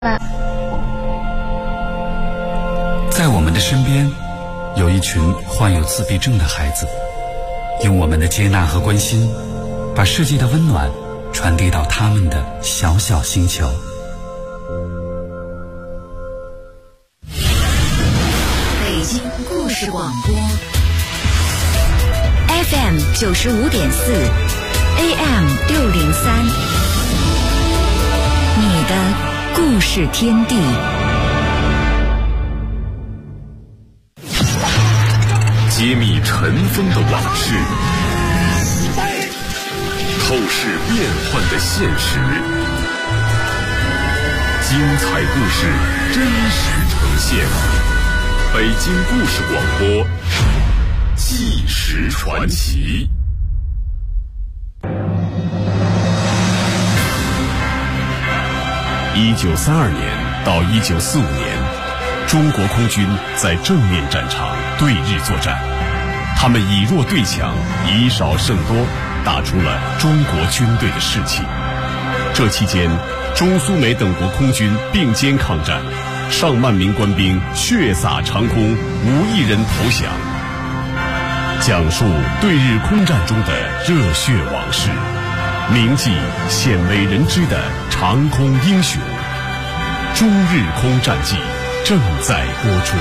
在我们的身边，有一群患有自闭症的孩子，用我们的接纳和关心，把世界的温暖传递到他们的小小星球。 北京故事广播 FM 95.4 AM 603，你的故事天地。 揭秘尘封的往事，透视变幻的现实，精彩故事真实呈现。北京故事广播，纪实传奇。1932年到1945年，中国空军在正面战场对日作战，他们以弱对强，以少胜多，打出了中国军队的士气。这期间，中苏美等国空军并肩抗战，上万名官兵血洒长空，无一人投降。讲述对日空战中的热血往事，铭记鲜为人知的长空英雄。中日空战记正在播出。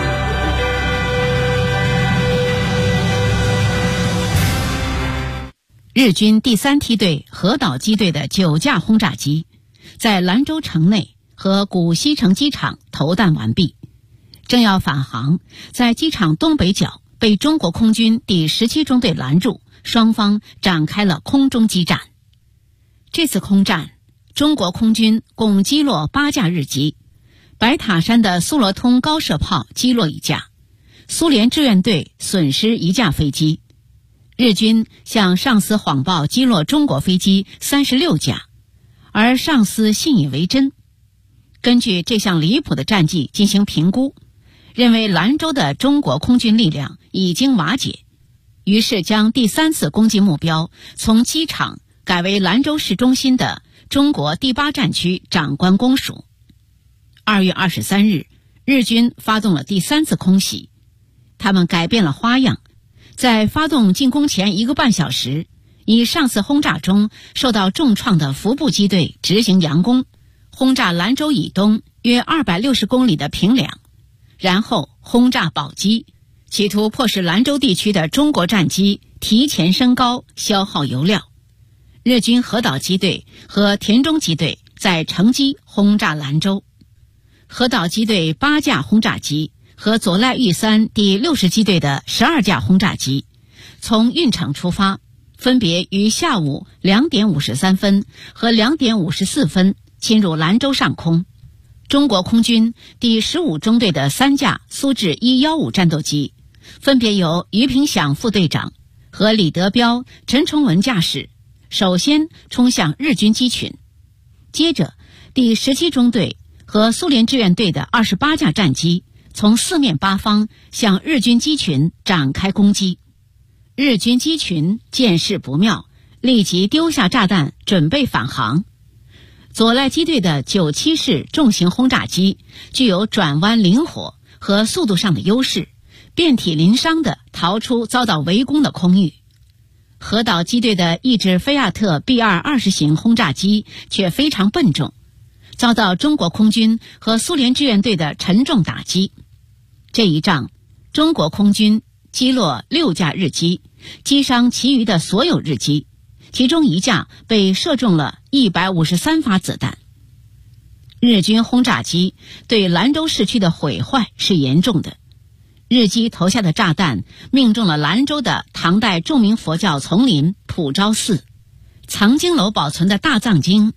日军第3梯队河岛机队的9架轰炸机在兰州城内和古西城机场投弹完毕，正要返航，在机场东北角被中国空军第17中队拦住，双方展开了空中激战。这次空战，中国空军共击落8架日机，白塔山的苏罗通高射炮击落1架，苏联志愿队损失1架飞机。日军向上司谎报击落中国飞机36架，而上司信以为真。根据这项离谱的战绩进行评估，认为兰州的中国空军力量已经瓦解，于是将第3次攻击目标从机场改为兰州市中心的中国第8战区长官公署。2月23日，日军发动了第3次空袭，他们改变了花样，在发动进攻前1个半小时，以上次轰炸中受到重创的伏部机队执行佯攻，轰炸兰州以东约260公里的平凉，然后轰炸宝鸡，企图迫使兰州地区的中国战机提前升高，消耗油料。日军河岛机队和田中机队在乘机轰炸兰州。河岛机队8架轰炸机和左濑玉三第60机队的12架轰炸机从运城出发，分别于下午2点53分和2点54分侵入兰州上空。中国空军第15中队的3架苏制115战斗机，分别由于平响副队长和李德彪、陈崇文驾驶，首先冲向日军机群。接着，第17中队和苏联志愿队的28架战机从4面8方向日军机群展开攻击。日军机群见势不妙，立即丢下炸弹准备返航。左濑机队的97式重型轰炸机具有转弯灵活和速度上的优势，遍体鳞伤地逃出遭到围攻的空域。河岛机队的一支菲亚特 B2 20型轰炸机却非常笨重，遭到中国空军和苏联志愿队的沉重打击。这一仗，中国空军击落6架日机，击伤其余的所有日机，其中1架被射中了153发子弹。日军轰炸机对兰州市区的毁坏是严重的，日机投下的炸弹命中了兰州的唐代著名佛教丛林普昭寺，藏经楼保存的大藏经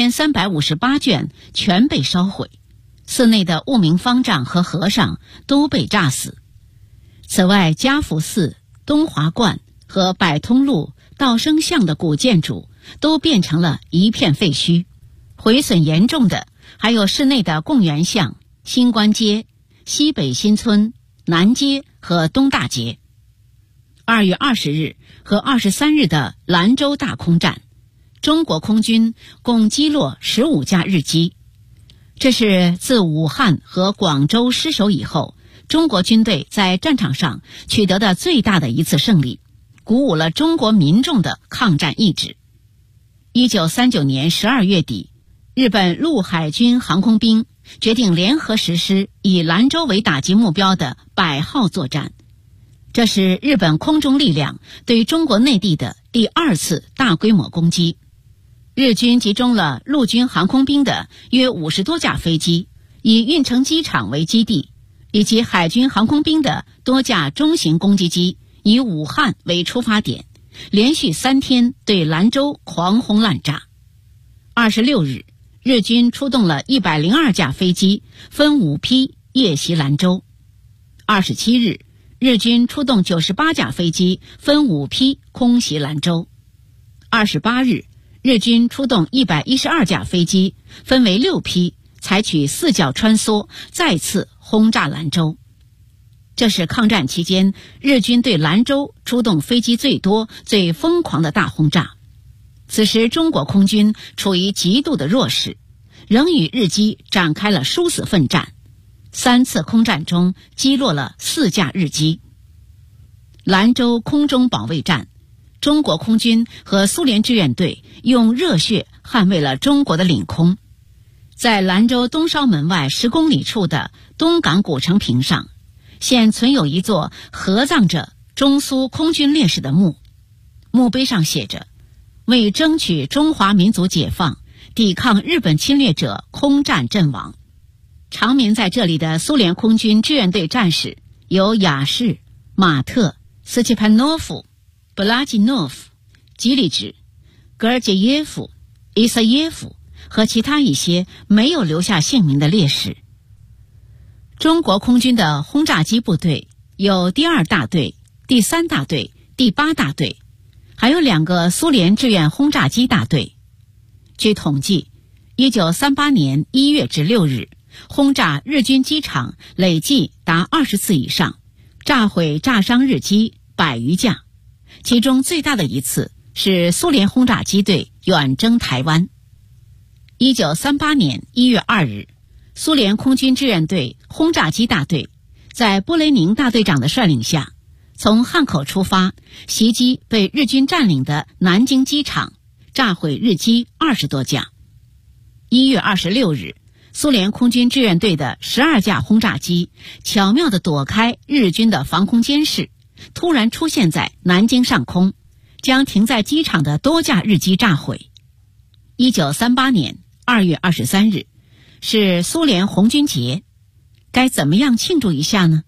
6358卷全被烧毁，寺内的悟明方丈和和尚都被炸死。此外，嘉福寺、东华观和百通路、道生巷的古建筑都变成了一片废墟。毁损严重的还有市内的贡园巷、新关街、西北新村、南街和东大街。2月20日和23日的兰州大空战，中国空军共击落15架日机。 这是自武汉和广州失守以后，中国军队在战场上取得的最大的一次胜利，鼓舞了中国民众的抗战意志。1939年12月底，日本陆海军航空兵决定联合实施以兰州为打击目标的100号作战，这是日本空中力量对中国内地的第2次大规模攻击。日军集中了陆军航空兵的约50多架飞机，以运城机场为基地，以及海军航空兵的多架中型攻击机，以武汉为出发点，连续3天对兰州狂轰滥炸。26日，日军出动了102架飞机，分5批夜袭兰州。27日，日军出动98架飞机，分5批空袭兰州。28日，日军出动112架飞机，分为6批，采取4角穿梭，再次轰炸兰州。这是抗战期间日军对兰州出动飞机最多、最疯狂的大轰炸。此时中国空军处于极度的弱势，仍与日机展开了殊死奋战。3次空战中击落了4架日机。兰州空中保卫战，中国空军和苏联志愿队用热血捍卫了中国的领空。在兰州东稍门外10公里处的东港古城坪上，现存有一座合葬着中苏空军烈士的墓，墓碑上写着：为争取中华民族解放，抵抗日本侵略者空战阵亡。长眠在这里的苏联空军志愿队战士有雅士、马特、斯切潘诺夫、布拉吉诺夫、吉里治、格尔杰耶夫、伊萨耶夫和其他一些没有留下姓名的烈士。中国空军的轰炸机部队有第2大队、第3大队、第8大队，还有2个苏联志愿轰炸机大队。据统计，1938年1月至6日，轰炸日军机场累计达20次以上，炸毁炸伤日机100余架，其中最大的一次是苏联轰炸机队远征台湾。1938年1月2日，苏联空军志愿队轰炸机大队在波雷宁大队长的率领下，从汉口出发，袭击被日军占领的南京机场，炸毁日机20多架。1月26日，苏联空军志愿队的12架轰炸机巧妙地躲开日军的防空监视，突然出现在南京上空，将停在机场的多架日机炸毁。1938年2月23日是苏联红军节，该怎么样庆祝一下呢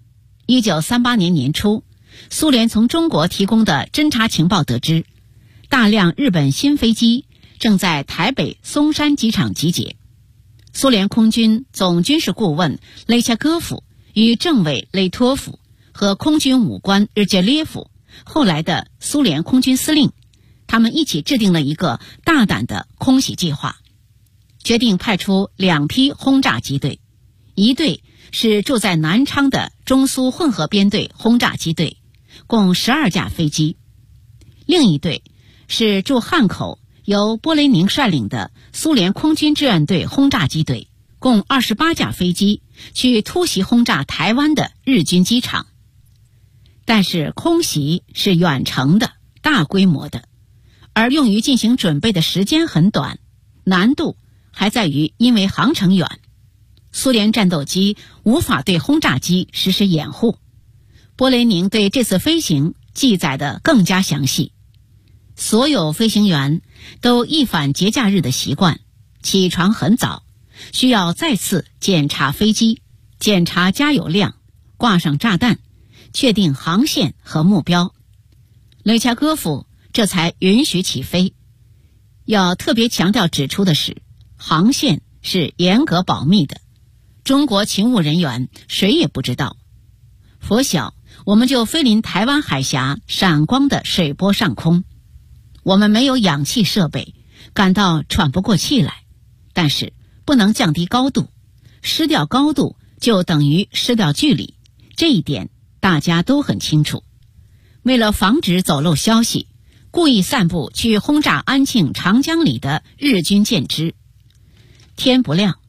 ？1938年年初，苏联从中国提供的侦察情报得知，大量日本新飞机正在台北松山机场集结。苏联空军总军事顾问雷恰戈夫与政委雷托夫和空军武官日杰列夫，后来的苏联空军司令，他们一起制定了一个大胆的空袭计划，决定派出2批轰炸机队，一队是驻在南昌的中苏混合编队轰炸机队，共12架飞机；另一队是驻汉口由波雷宁率领的苏联空军志愿队轰炸机队，共28架飞机，去突袭轰炸台湾的日军机场。但是空袭是远程的、大规模的，而用于进行准备的时间很短，难度还在于因为航程远，苏联战斗机无法对轰炸机实施掩护。波雷宁对这次飞行记载得更加详细，所有飞行员都一反节假日的习惯，起床很早，需要再次检查飞机，检查加油量，挂上炸弹，确定航线和目标。雷恰戈夫这才允许起飞。要特别强调指出的是，航线是严格保密的，中国勤务人员谁也不知道。拂晓，我们就飞临台湾海峡闪光的水波上空。我们没有氧气设备，感到喘不过气来，但是不能降低高度，失掉高度就等于失掉距离，这一点大家都很清楚。为了防止走漏消息，故意散布去轰炸安庆长江里的日军舰只。天不亮，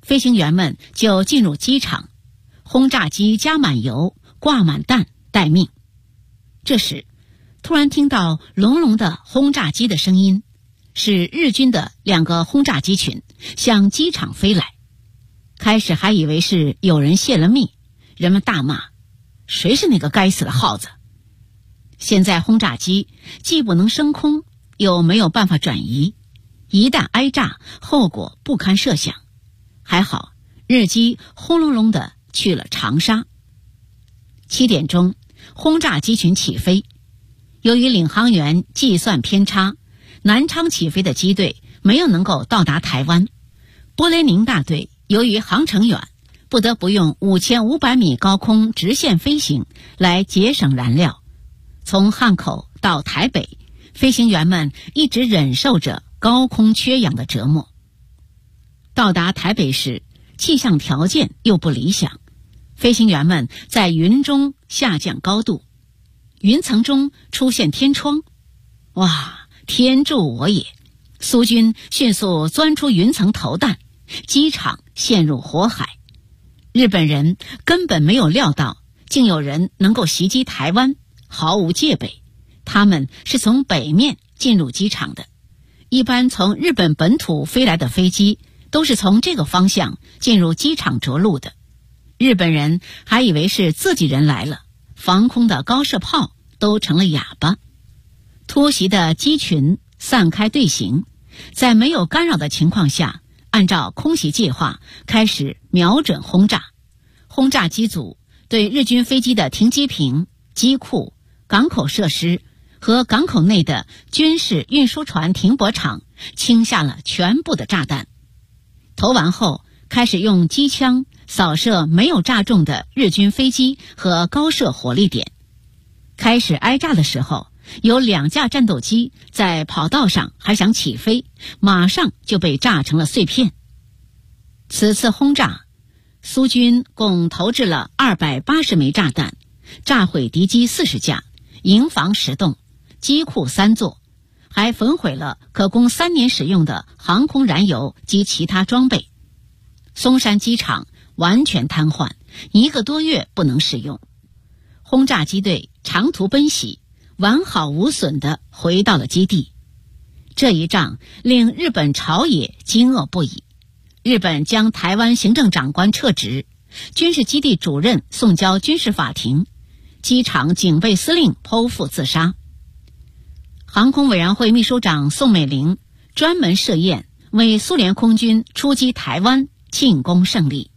飞行员们就进入机场，轰炸机加满油，挂满弹，待命。这时，突然听到隆隆的轰炸机的声音，是日军的2个轰炸机群向机场飞来。开始还以为是有人泄了密，人们大骂：谁是那个该死的耗子？现在轰炸机既不能升空，又没有办法转移，一旦挨炸，后果不堪设想。还好日机轰隆隆地去了长沙。7点钟，轰炸机群起飞。由于领航员计算偏差，南昌起飞的机队没有能够到达台湾。波雷宁大队由于航程远，不得不用5500米高空直线飞行来节省燃料。从汉口到台北，飞行员们一直忍受着高空缺氧的折磨。到达台北时，气象条件又不理想，飞行员们在云中下降高度，云层中出现天窗。哇，天助我也！苏军迅速钻出云层投弹，机场陷入火海。日本人根本没有料到竟有人能够袭击台湾，毫无戒备。他们是从北面进入机场的，一般从日本本土飞来的飞机都是从这个方向进入机场着陆的。日本人还以为是自己人来了，防空的高射炮都成了哑巴。突袭的机群散开队形，在没有干扰的情况下，按照空袭计划开始瞄准轰炸。轰炸机组对日军飞机的停机坪、机库、港口设施和港口内的军事运输船停泊场倾下了全部的炸弹。投完后，开始用机枪扫射没有炸中的日军飞机和高射火力点。开始挨炸的时候，有2架战斗机在跑道上还想起飞，马上就被炸成了碎片。此次轰炸，苏军共投掷了280枚炸弹，炸毁敌机40架，营房10栋，机库3座，还焚毁了可供3年使用的航空燃油及其他装备。松山机场完全瘫痪，1个多月不能使用。轰炸机队长途奔袭，完好无损地回到了基地。这一仗令日本朝野惊愕不已。日本将台湾行政长官撤职，军事基地主任送交军事法庭，机场警备司令剖腹自杀。航空委员会秘书长宋美龄专门设宴为苏联空军出击台湾庆功胜利。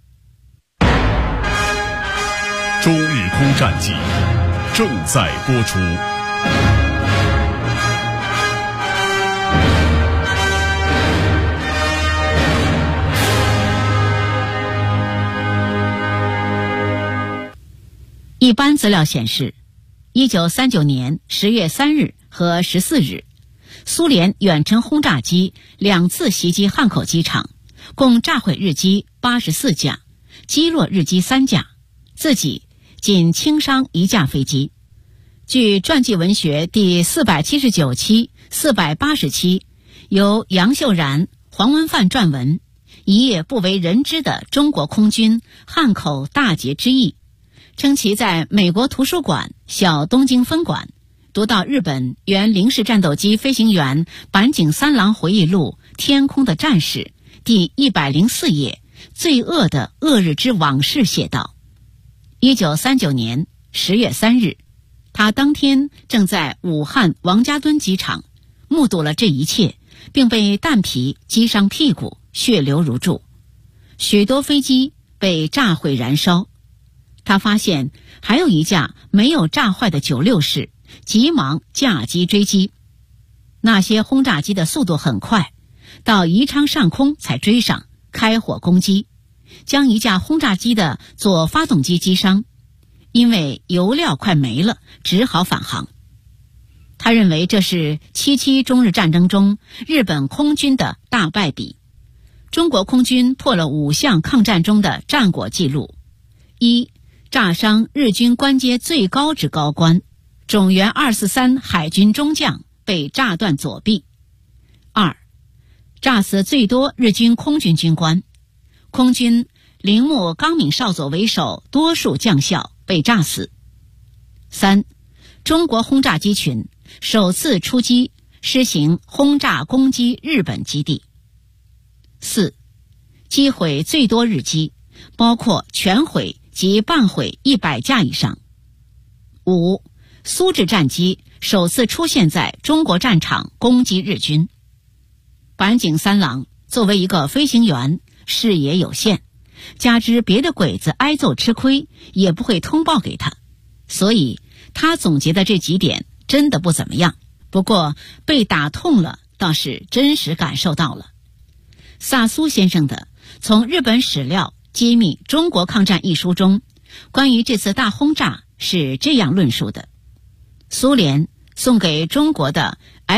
中日空战记正在播出。 一般资料显示，1939年10月3日和14日，苏联远程轰炸机2次袭击汉口机场，共炸毁日机84架，击落日机3架，自己仅轻伤1架飞机。据传记文学第479期、480期，由杨秀然、黄文范撰文，一页不为人知的中国空军汉口大捷之役，称其在美国图书馆小东京分馆读到日本原零式战斗机飞行员坂井三郎回忆录《天空的战士》第104页罪恶的恶日之往事写道：1939年10月3日，他当天正在武汉王家墩机场，目睹了这一切，并被弹皮击伤屁股，血流如注，许多飞机被炸毁燃烧。他发现还有1架没有炸坏的96式，急忙驾机追击。那些轰炸机的速度很快，到宜昌上空才追上，开火攻击，将1架轰炸机的左发动机击伤。因为油料快没了，只好返航。他认为这是77中日战争中日本空军的大败笔。中国空军破了5项抗战中的战果记录：一、炸伤日军官阶最高之高官，种源243海军中将被炸断左臂；二、炸死最多日军空军军官， 空军铃木纲敏少佐为首多数将校被炸死。3. 中国轰炸机群首次出击施行轰炸攻击日本基地。4. 击毁最多日机，包括全毁及半毁100架以上。5. 苏制战机首次出现在中国战场攻击日军。板井三郎作为一个飞行员，视野有限，加之别的鬼子挨揍吃亏也不会通报给他，所以他总结的这几点真的不怎么样。不过被打痛了倒是真实感受到了。萨苏先生的《从日本史料揭秘中国抗战》一书中，关于这次大轰炸是这样论述的：苏联送给中国的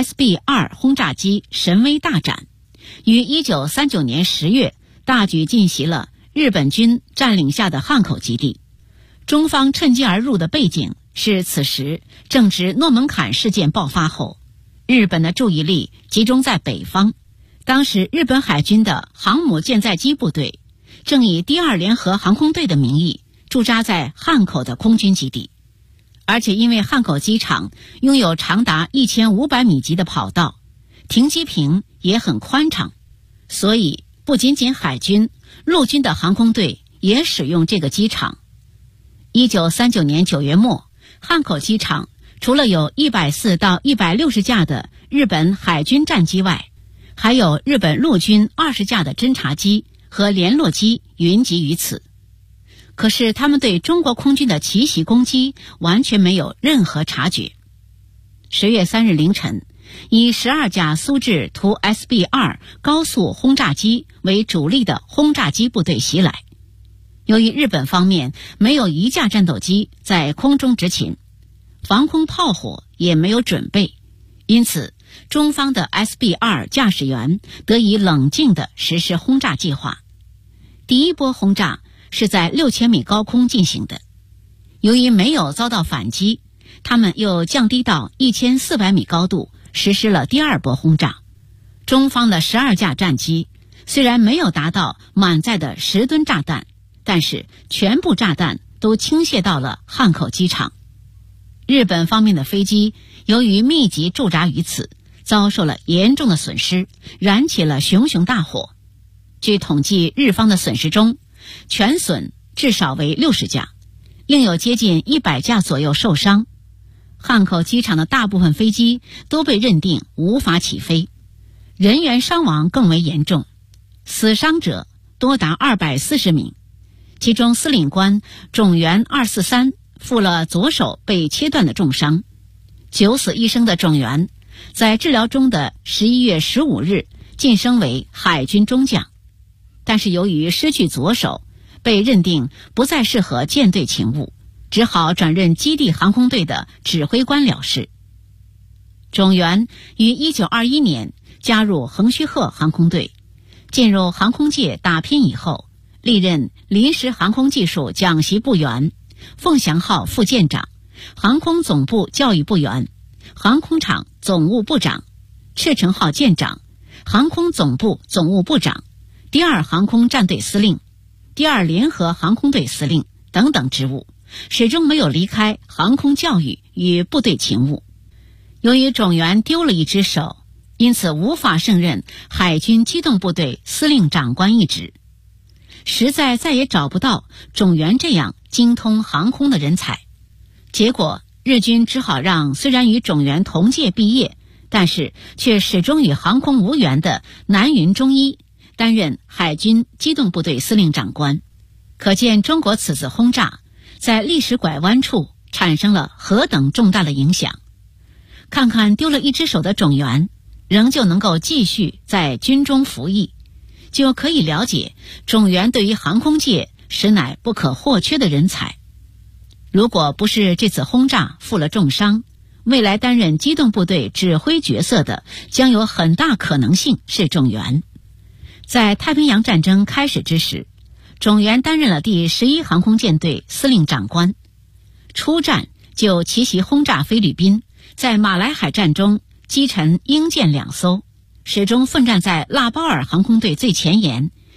SB-2 轰炸机神威大展，于1939年10月大举进袭了日本军占领下的汉口基地。中方趁机而入的背景是，此时正值诺门坎事件爆发后，日本的注意力集中在北方。当时日本海军的航母舰载机部队正以第2联合航空队的名义驻扎在汉口的空军基地，而且因为汉口机场拥有长达1500米级的跑道，停机坪也很宽敞，所以不仅仅海军，陆军的航空队也使用这个机场。1939年9月末，汉口机场除了有140到160架的日本海军战机外，还有日本陆军20架的侦察机和联络机云集于此。可是他们对中国空军的奇袭攻击完全没有任何察觉。10月3日凌晨，以12架苏制图 SB-2 高速轰炸机为主力的轰炸机部队袭来。由于日本方面没有一架战斗机在空中执勤，防空炮火也没有准备，因此中方的 SB-2 驾驶员得以冷静地实施轰炸计划。第一波轰炸是在6000米高空进行的，由于没有遭到反击，他们又降低到1400米高度实施了第2波轰炸。中方的12架战机虽然没有达到满载的10吨炸弹，但是全部炸弹都倾泻到了汉口机场。日本方面的飞机由于密集驻扎于此，遭受了严重的损失，燃起了熊熊大火。据统计，日方的损失中，全损至少为60架，另有接近100架左右受伤。汉口机场的大部分飞机都被认定无法起飞，人员伤亡更为严重，死伤者多达240名，其中司令官种元243负了左手被切断的重伤。9死1生的种元在治疗中的11月15日晋升为海军中将，但是由于失去左手，被认定不再适合舰队勤务，只好转任基地航空队的指挥官了事。种元于1921年加入横须贺航空队，进入航空界打拼以后，历任临时航空技术讲习部员、凤翔号副舰长、航空总部教育部员、航空厂总务部长、赤城号舰长、航空总部总务部长、第2航空战队司令、第2联合航空队司令等等职务，始终没有离开航空教育与部队勤务。由于种元丢了一只手，因此无法胜任海军机动部队司令长官一职，实在再也找不到种元这样精通航空的人才。结果日军只好让虽然与种元同届毕业，但是却始终与航空无缘的南云忠一担任海军机动部队司令长官。可见中国此次轰炸在历史拐弯处产生了何等重大的影响。看看丢了一只手的种元仍旧能够继续在军中服役，就可以了解种元对于航空界实乃不可或缺的人才。如果不是这次轰炸负了重伤，未来担任机动部队指挥角色的将有很大可能性是种元。在太平洋战争开始之时，种元担任了第11航空舰队司令长官，出战就奇袭轰炸菲律宾，在马来海战中击沉英舰2艘，始终奋战在拉包尔航空队最前沿，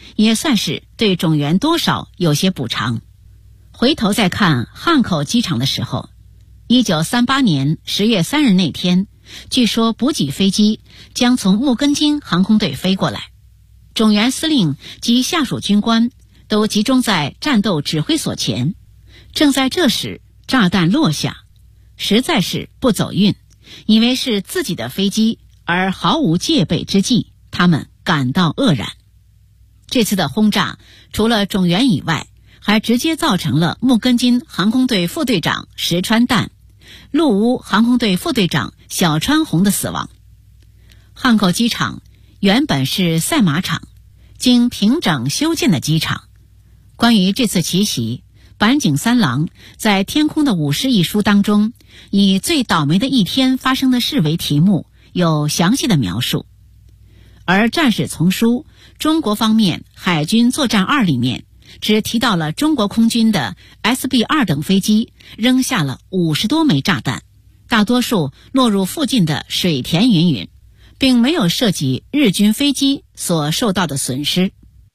也算是对种源多少有些补偿。回头再看汉口机场的时候，1938年10月3日那天，据说补给飞机将从木根津航空队飞过来，种源司令及下属军官都集中在战斗指挥所前。正在这时，炸弹落下，实在是不走运，以为是自己的飞机，而毫无戒备之际，他们感到愕然。这次的轰炸除了种源以外，还直接造成了木根津航空队副队长石川旦、陆屋航空队副队长小川弘的死亡。汉口机场原本是赛马场，经平整修建的机场。关于这次奇袭，坂井三郎在《天空的武士》一书当中，以最倒霉的一天发生的事为题目，有详细的描述。而战史丛书中国方面海军作战2里面只提到了中国空军的 SB-2 等飞机扔下了50多枚炸弹，大多数落入附近的水田云云，并没有涉及日军飞机所受到的损失。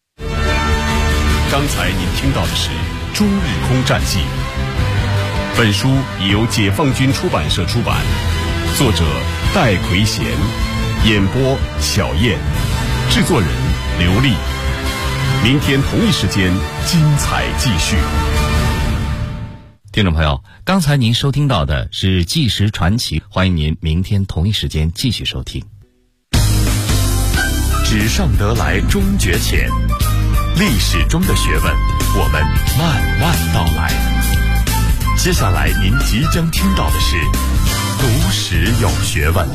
刚才您听到的是《中日空战记》，本书已由解放军出版社出版，作者戴奎贤，演播小燕，制作人刘丽。明天同一时间精彩继续。 听众朋友，刚才您收听到的是纪实传奇，欢迎您明天同一时间继续收听。 纸上得来终觉浅，历史中的学问，我们慢慢道来。接下来您即将听到的是读史有学问。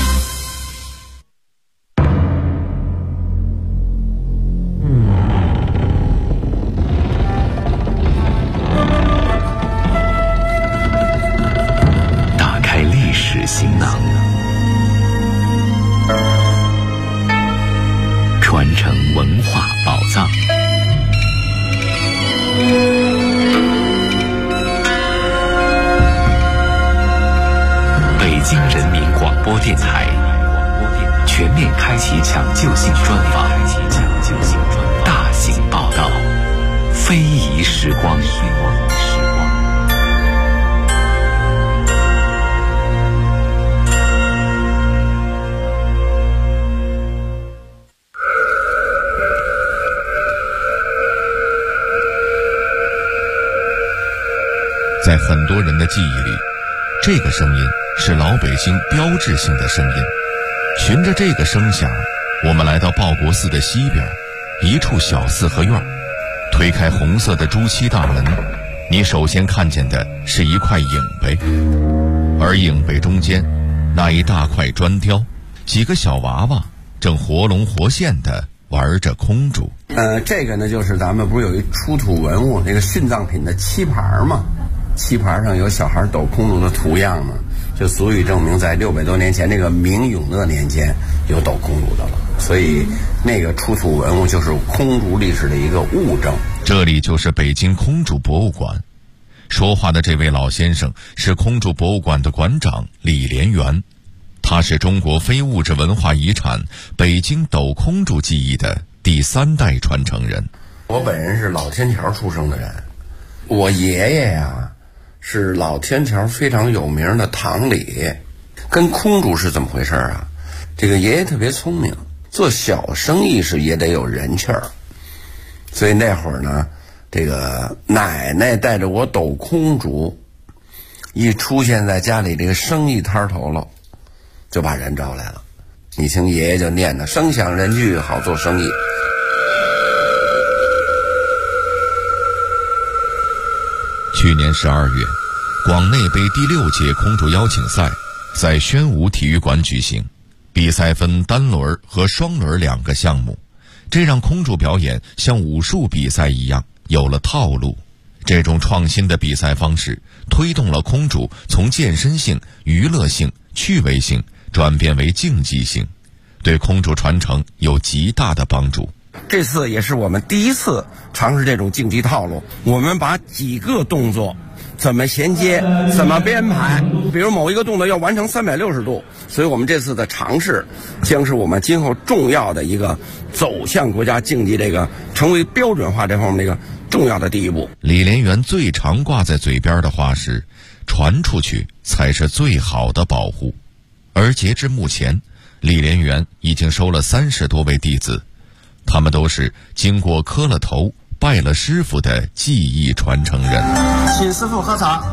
打开历史行囊，传承文化宝藏。北京人民广播电台全面开启抢救性专访，大型报道，非遗时光。 在很多人的记忆里，这个声音是老北京标志性的声音。循着这个声响，我们来到报国寺的西边一处小四合院，推开红色的朱漆大门，你首先看见的是一块影碑，而影碑中间那一大块砖雕，几个小娃娃正活龙活现地玩着空竹。 这个呢，就是咱们不是有一出土文物那个殉葬品的漆盘吗？漆盘上有小孩抖空竹的图样嘛，就足以证明在600多年前那个明永乐年间有抖空竹的了。所以那个出土文物就是空竹历史的一个物证。 这里就是北京空竹博物馆。说话的这位老先生是空竹博物馆的馆长李连元，他是中国非物质文化遗产北京抖空竹技艺的第3代传承人。 我本人是老天桥出生的人，我爷爷呀是老天桥非常有名的堂里。跟空竹是怎么回事啊？这个爷爷特别聪明，做小生意是也得有人气儿，所以那会儿呢，这个奶奶带着我抖空竹，一出现在家里这个生意摊头了，就把人招来了。你听爷爷就念的声响人聚，好做生意。 去年12月，广内杯第6届空竹邀请赛在宣武体育馆举行，比赛分单轮和双轮2个项目，这让空竹表演像武术比赛一样有了套路。这种创新的比赛方式推动了空竹从健身性、娱乐性、趣味性转变为竞技性，对空竹传承有极大的帮助。 这次也是我们第一次尝试这种竞技套路，我们把几个动作怎么衔接，怎么编排，比如某一个动作要完成360度，所以我们这次的尝试将是我们今后重要的一个走向国家竞技这个成为标准化这方面的一个重要的第一步。 李连元最常挂在嘴边的话是传出去才是最好的保护。而截至目前，李连元已经收了30多位弟子，他们都是经过磕了头拜了师傅的技艺传承人。 请师傅喝茶。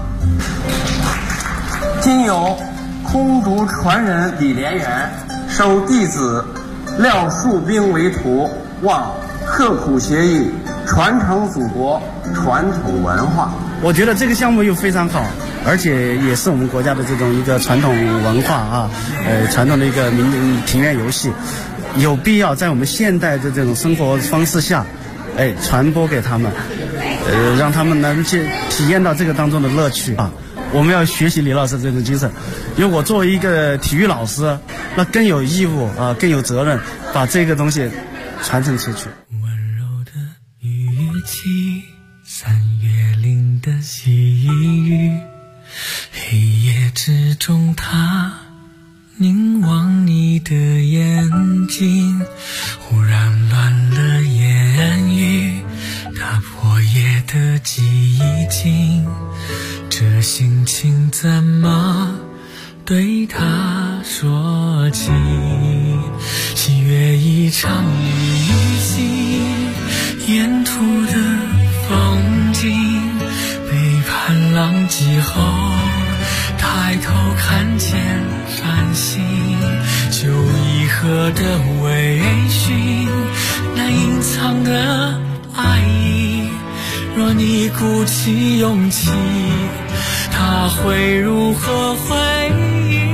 今有空竹传人李连元收弟子廖树兵为徒，望刻苦学艺，传承祖国传统文化。 我觉得这个项目又非常好，而且也是我们国家的这种一个传统文化啊，传统的一个庭院游戏，有必要在我们现代的这种生活方式下，传播给他们，让他们能去体验到这个当中的乐趣啊。我们要学习李老师这种精神，因为我作为一个体育老师，那更有义务啊，更有责任把这个东西传承出去。 温柔的语气，3月里的细雨，黑夜之中他凝望你的眼睛，忽然乱了言语，打破夜的寂静，这心情怎么对他说起？喜悦一场旅行，沿途的风景，背叛浪迹后抬头看见繁星，就一河的微醺，那隐藏的爱意，若你鼓起勇气，他会如何回应？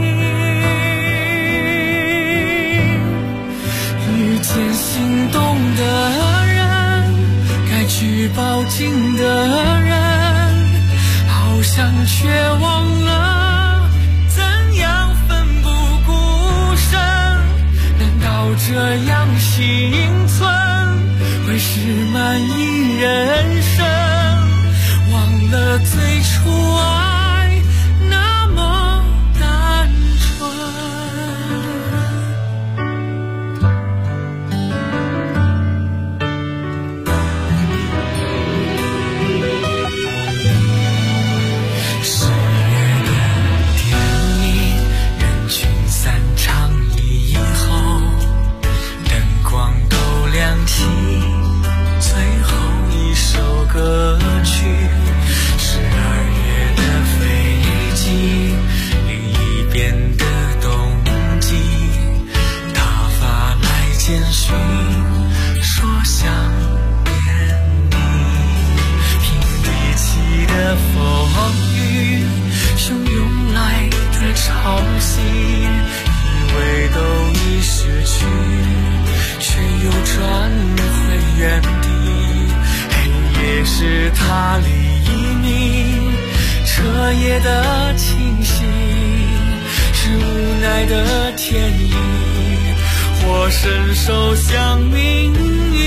遇见心动的人，该去抱紧的人，好像却忘了怎样奋不顾身。难道这样幸存会是满意人生？忘了最初爱那么单纯。10月的电影，人群散场以后，灯光都亮起，最后一首歌曲。12月的飞机，另一边的冬季，他发来简讯，说想念你。凭力气的风雨，汹涌来的潮汐，以为都已失去，却又转回原地。黑夜是他黎明，彻夜的清醒，是无奈的天意，或伸手向命运。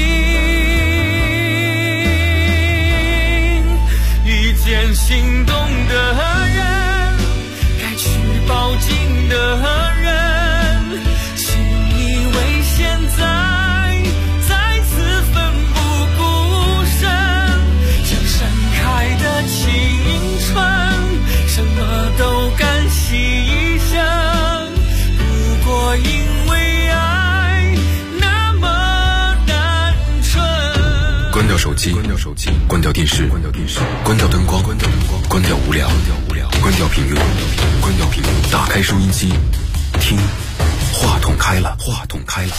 遇见心动的人，该去抱紧的人，请你为现在再次奋不顾身。像盛开的青春，什么都敢牺牲，不过因为爱那么单纯。 关掉手机，关掉电视，关掉灯光，关掉无聊，关掉评论，打开收音机，听，话筒开了。